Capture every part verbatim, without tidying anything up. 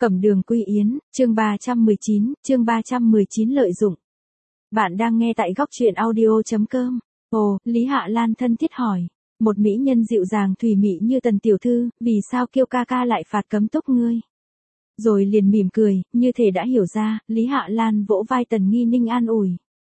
Cẩm Đường Quy Yến, chương ba trăm mười chín, chương ba trăm mười chín lợi dụng. Bạn đang nghe tại góc truyện audio chấm com. Ồ, Lý Hạ Lan thân thiết hỏi. Một mỹ nhân dịu dàng thùy mị như Tần tiểu thư, vì sao Kiêu ca ca lại phạt cấm túc ngươi? Rồi liền mỉm cười, như thể đã hiểu ra, Lý Hạ Lan vỗ vai Tần Nghi Ninh an ủi.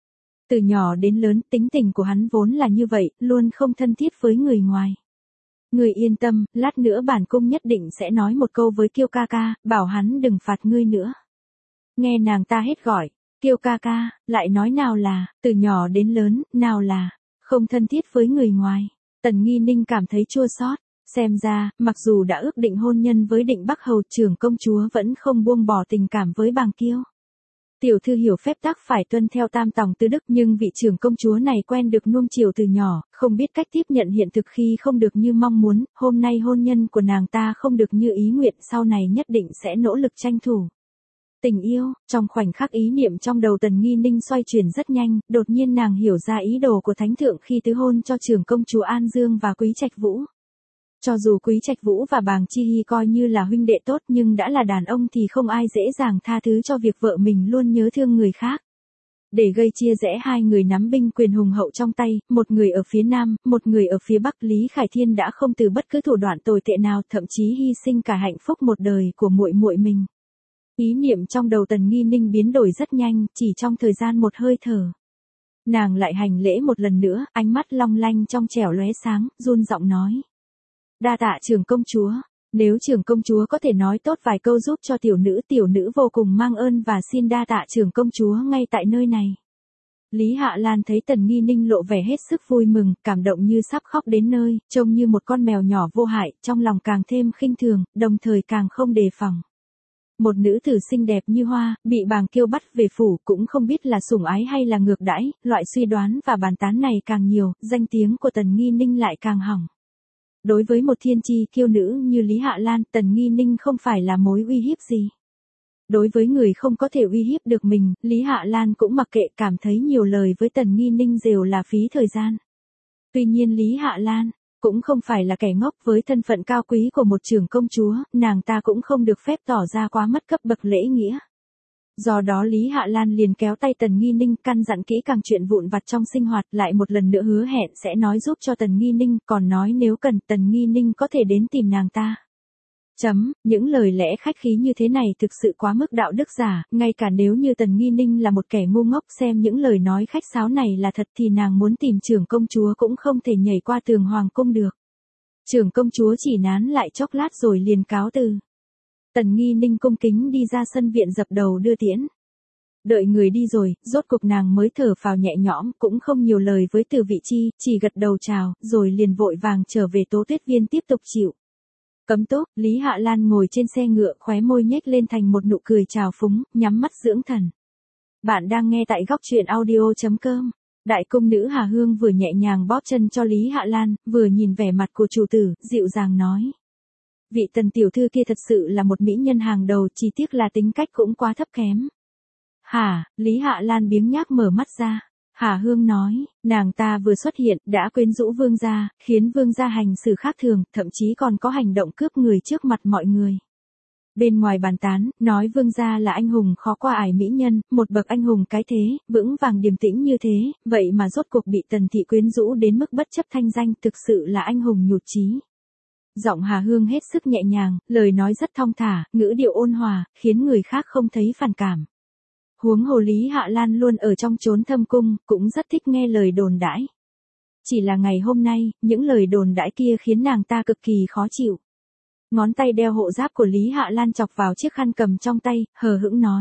Từ nhỏ đến lớn, tính tình của hắn vốn là như vậy, luôn không thân thiết với người ngoài. Ngươi yên tâm, lát nữa bản cung nhất định sẽ nói một câu với Kiêu ca ca, bảo hắn đừng phạt ngươi nữa. Nghe nàng ta hết gọi, Kiêu ca ca, lại nói nào là, từ nhỏ đến lớn, nào là, không thân thiết với người ngoài. Tần Nghi Ninh cảm thấy chua xót, xem ra, mặc dù đã ước định hôn nhân với Định Bắc Hầu, trưởng công chúa vẫn không buông bỏ tình cảm với Bàng Kiêu. Tiểu thư hiểu phép tắc phải tuân theo tam tòng tứ đức, nhưng vị trưởng công chúa này quen được nuông chiều từ nhỏ, không biết cách tiếp nhận hiện thực khi không được như mong muốn, hôm nay hôn nhân của nàng ta không được như ý nguyện, sau này nhất định sẽ nỗ lực tranh thủ. Tình yêu, trong khoảnh khắc ý niệm trong đầu Tần Nghi Ninh xoay chuyển rất nhanh, đột nhiên nàng hiểu ra ý đồ của Thánh Thượng khi tứ hôn cho trưởng công chúa An Dương và Quý Trạch Vũ. Cho dù Quý Trạch Vũ và Bàng Chi Hy coi như là huynh đệ tốt, nhưng đã là đàn ông thì không ai dễ dàng tha thứ cho việc vợ mình luôn nhớ thương người khác. Để gây chia rẽ hai người nắm binh quyền hùng hậu trong tay, một người ở phía Nam, một người ở phía Bắc, Lý Khải Thiên đã không từ bất cứ thủ đoạn tồi tệ nào, thậm chí hy sinh cả hạnh phúc một đời của muội muội mình. Ý niệm trong đầu Tần Nghi Ninh biến đổi rất nhanh, chỉ trong thời gian một hơi thở. Nàng lại hành lễ một lần nữa, ánh mắt long lanh trong trẻo lóe sáng, run giọng nói. Đa tạ trưởng công chúa, nếu trưởng công chúa có thể nói tốt vài câu giúp cho tiểu nữ, tiểu nữ vô cùng mang ơn và xin đa tạ trưởng công chúa ngay tại nơi này. Lý Hạ Lan thấy Tần Nghi Ninh lộ vẻ hết sức vui mừng, cảm động như sắp khóc đến nơi, trông như một con mèo nhỏ vô hại, trong lòng càng thêm khinh thường, đồng thời càng không đề phòng. Một nữ tử xinh đẹp như hoa, bị Bàng Kiêu bắt về phủ, cũng không biết là sủng ái hay là ngược đãi, loại suy đoán và bàn tán này càng nhiều, danh tiếng của Tần Nghi Ninh lại càng hỏng. Đối với một thiên chi kiêu nữ như Lý Hạ Lan, Tần Nghi Ninh không phải là mối uy hiếp gì. Đối với người không có thể uy hiếp được mình, Lý Hạ Lan cũng mặc kệ, cảm thấy nhiều lời với Tần Nghi Ninh đều là phí thời gian. Tuy nhiên Lý Hạ Lan cũng không phải là kẻ ngốc, với thân phận cao quý của một trưởng công chúa, nàng ta cũng không được phép tỏ ra quá mất cấp bậc lễ nghĩa. Do đó Lý Hạ Lan liền kéo tay Tần Nghi Ninh, căn dặn kỹ càng chuyện vụn vặt trong sinh hoạt, lại một lần nữa hứa hẹn sẽ nói giúp cho Tần Nghi Ninh, còn nói nếu cần Tần Nghi Ninh có thể đến tìm nàng ta. Chấm, những lời lẽ khách khí như thế này thực sự quá mức đạo đức giả, ngay cả nếu như Tần Nghi Ninh là một kẻ ngu ngốc xem những lời nói khách sáo này là thật thì nàng muốn tìm trưởng công chúa cũng không thể nhảy qua tường hoàng cung được. Trưởng công chúa chỉ nán lại chốc lát rồi liền cáo từ. Tần Nghi Ninh cung kính đi ra sân viện dập đầu đưa tiễn. Đợi người đi rồi, rốt cục nàng mới thở phào nhẹ nhõm, cũng không nhiều lời với Từ Vị Chi, chỉ gật đầu chào, rồi liền vội vàng trở về Tố Tuyết Viên tiếp tục chịu. Cấm túc, Lý Hạ Lan ngồi trên xe ngựa, khóe môi nhếch lên thành một nụ cười trào phúng, nhắm mắt dưỡng thần. Bạn đang nghe tại góc truyện audio chấm com. Đại cung nữ Hà Hương vừa nhẹ nhàng bóp chân cho Lý Hạ Lan, vừa nhìn vẻ mặt của chủ tử, dịu dàng nói. Vị Tần tiểu thư kia thật sự là một mỹ nhân hàng đầu, chỉ tiếc là tính cách cũng quá thấp kém. Hả, Lý Hạ Lan biếng nhác mở mắt ra. Hà Hương nói, nàng ta vừa xuất hiện, đã quyến rũ vương gia, khiến vương gia hành xử khác thường, thậm chí còn có hành động cướp người trước mặt mọi người. Bên ngoài bàn tán, nói vương gia là anh hùng khó qua ải mỹ nhân, một bậc anh hùng cái thế, vững vàng điềm tĩnh như thế, vậy mà rốt cuộc bị Tần thị quyến rũ đến mức bất chấp thanh danh, thực sự là anh hùng nhụt chí. Giọng Hà Hương hết sức nhẹ nhàng, lời nói rất thong thả, ngữ điệu ôn hòa, khiến người khác không thấy phản cảm. Huống hồ Lý Hạ Lan luôn ở trong chốn thâm cung, cũng rất thích nghe lời đồn đãi. Chỉ là ngày hôm nay, những lời đồn đãi kia khiến nàng ta cực kỳ khó chịu. Ngón tay đeo hộ giáp của Lý Hạ Lan chọc vào chiếc khăn cầm trong tay, hờ hững nói.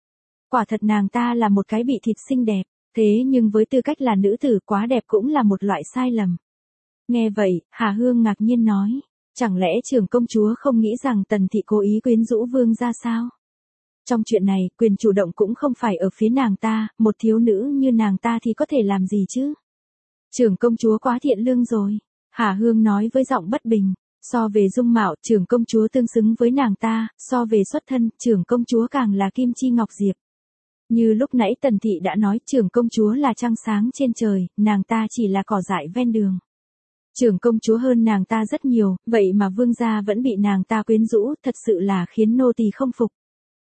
Quả thật nàng ta là một cái bị thịt xinh đẹp, thế nhưng với tư cách là nữ tử quá đẹp cũng là một loại sai lầm. Nghe vậy, Hà Hương ngạc nhiên nói. Chẳng lẽ trưởng công chúa không nghĩ rằng Tần thị cố ý quyến rũ vương ra sao? Trong chuyện này, quyền chủ động cũng không phải ở phía nàng ta, một thiếu nữ như nàng ta thì có thể làm gì chứ? Trưởng công chúa quá thiện lương rồi. Hà Hương nói với giọng bất bình. So về dung mạo, trưởng công chúa tương xứng với nàng ta, so về xuất thân, trưởng công chúa càng là kim chi ngọc diệp. Như lúc nãy Tần thị đã nói, trưởng công chúa là trăng sáng trên trời, nàng ta chỉ là cỏ dại ven đường. Trưởng công chúa hơn nàng ta rất nhiều, vậy mà vương gia vẫn bị nàng ta quyến rũ, thật sự là khiến nô tỳ không phục.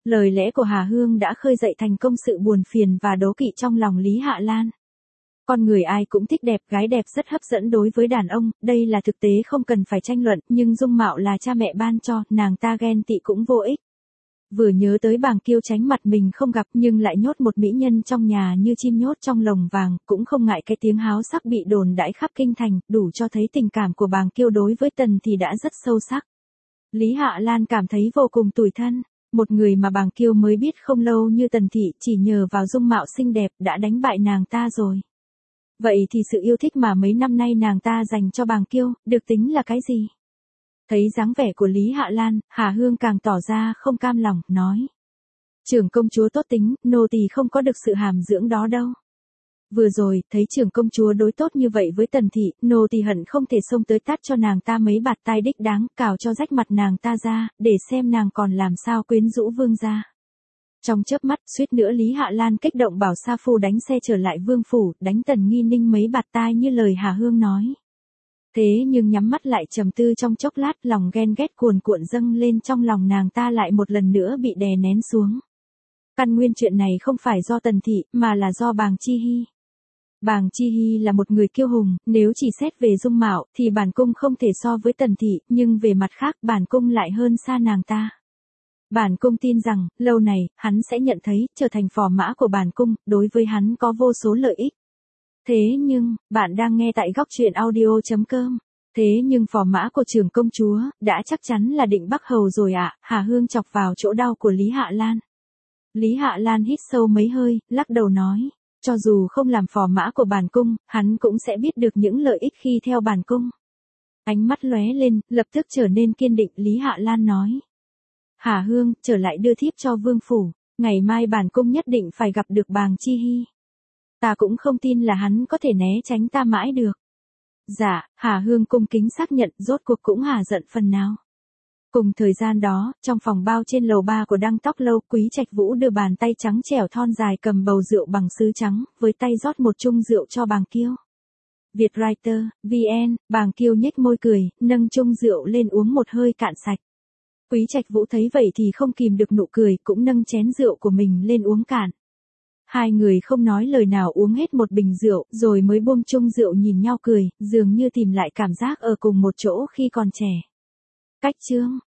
Lời lẽ của Hà Hương đã khơi dậy thành công sự buồn phiền và đố kỵ trong lòng Lý Hạ Lan. Con người ai cũng thích đẹp, gái đẹp rất hấp dẫn đối với đàn ông, đây là thực tế không cần phải tranh luận, nhưng dung mạo là cha mẹ ban cho, nàng ta ghen tị cũng vô ích. Vừa nhớ tới Bàng Kiêu tránh mặt mình không gặp nhưng lại nhốt một mỹ nhân trong nhà như chim nhốt trong lồng vàng, cũng không ngại cái tiếng háo sắc bị đồn đãi khắp kinh thành, đủ cho thấy tình cảm của Bàng Kiêu đối với Tần thì đã rất sâu sắc. Lý Hạ Lan cảm thấy vô cùng tủi thân, một người mà Bàng Kiêu mới biết không lâu như Tần thị chỉ nhờ vào dung mạo xinh đẹp đã đánh bại nàng ta rồi. Vậy thì sự yêu thích mà mấy năm nay nàng ta dành cho Bàng Kiêu, được tính là cái gì? Thấy dáng vẻ của Lý Hạ Lan, Hà Hương càng tỏ ra không cam lòng, nói. Trưởng công chúa tốt tính, nô tỳ không có được sự hàm dưỡng đó đâu. Vừa rồi, thấy trưởng công chúa đối tốt như vậy với Tần thị, nô tỳ hận không thể xông tới tát cho nàng ta mấy bạt tai đích đáng, cào cho rách mặt nàng ta ra, để xem nàng còn làm sao quyến rũ vương gia. Trong chớp mắt, suýt nữa Lý Hạ Lan kích động bảo Sa Phu đánh xe trở lại vương phủ, đánh Tần Nghi Ninh mấy bạt tai như lời Hà Hương nói. Thế nhưng nhắm mắt lại trầm tư trong chốc lát, lòng ghen ghét cuồn cuộn dâng lên trong lòng nàng ta lại một lần nữa bị đè nén xuống. Căn nguyên chuyện này không phải do Tần thị, mà là do Bàng Chi Hy. Bàng Chi Hy là một người kiêu hùng, nếu chỉ xét về dung mạo, thì bản cung không thể so với Tần thị, nhưng về mặt khác bản cung lại hơn xa nàng ta. Bản cung tin rằng, lâu này, hắn sẽ nhận thấy, trở thành phò mã của bản cung, đối với hắn có vô số lợi ích. Thế nhưng, bạn đang nghe tại góc truyện audio chấm com. Thế nhưng phò mã của trưởng công chúa, đã chắc chắn là Định Bắc Hầu rồi ạ, à? Hà Hương chọc vào chỗ đau của Lý Hạ Lan. Lý Hạ Lan hít sâu mấy hơi, lắc đầu nói, cho dù không làm phò mã của bản cung, hắn cũng sẽ biết được những lợi ích khi theo bản cung. Ánh mắt lóe lên, lập tức trở nên kiên định, Lý Hạ Lan nói. Hà Hương, trở lại đưa thiếp cho vương phủ, ngày mai bản cung nhất định phải gặp được Bàng Chi Hy. Ta cũng không tin là hắn có thể né tránh ta mãi được. Dạ, Hà Hương cung kính xác nhận, rốt cuộc cũng hả giận phần nào. Cùng thời gian đó, trong phòng bao trên lầu ba của Đăng Tóc Lâu, Quý Trạch Vũ đưa bàn tay trắng trẻo thon dài cầm bầu rượu bằng sứ trắng, với tay rót một chung rượu cho Bàng Kiêu. Vietwriter, vê en, Bàng Kiêu nhếch môi cười, nâng chung rượu lên uống một hơi cạn sạch. Quý Trạch Vũ thấy vậy thì không kìm được nụ cười, cũng nâng chén rượu của mình lên uống cạn. Hai người không nói lời nào uống hết một bình rượu, rồi mới buông chung rượu nhìn nhau cười, dường như tìm lại cảm giác ở cùng một chỗ khi còn trẻ. Cách chương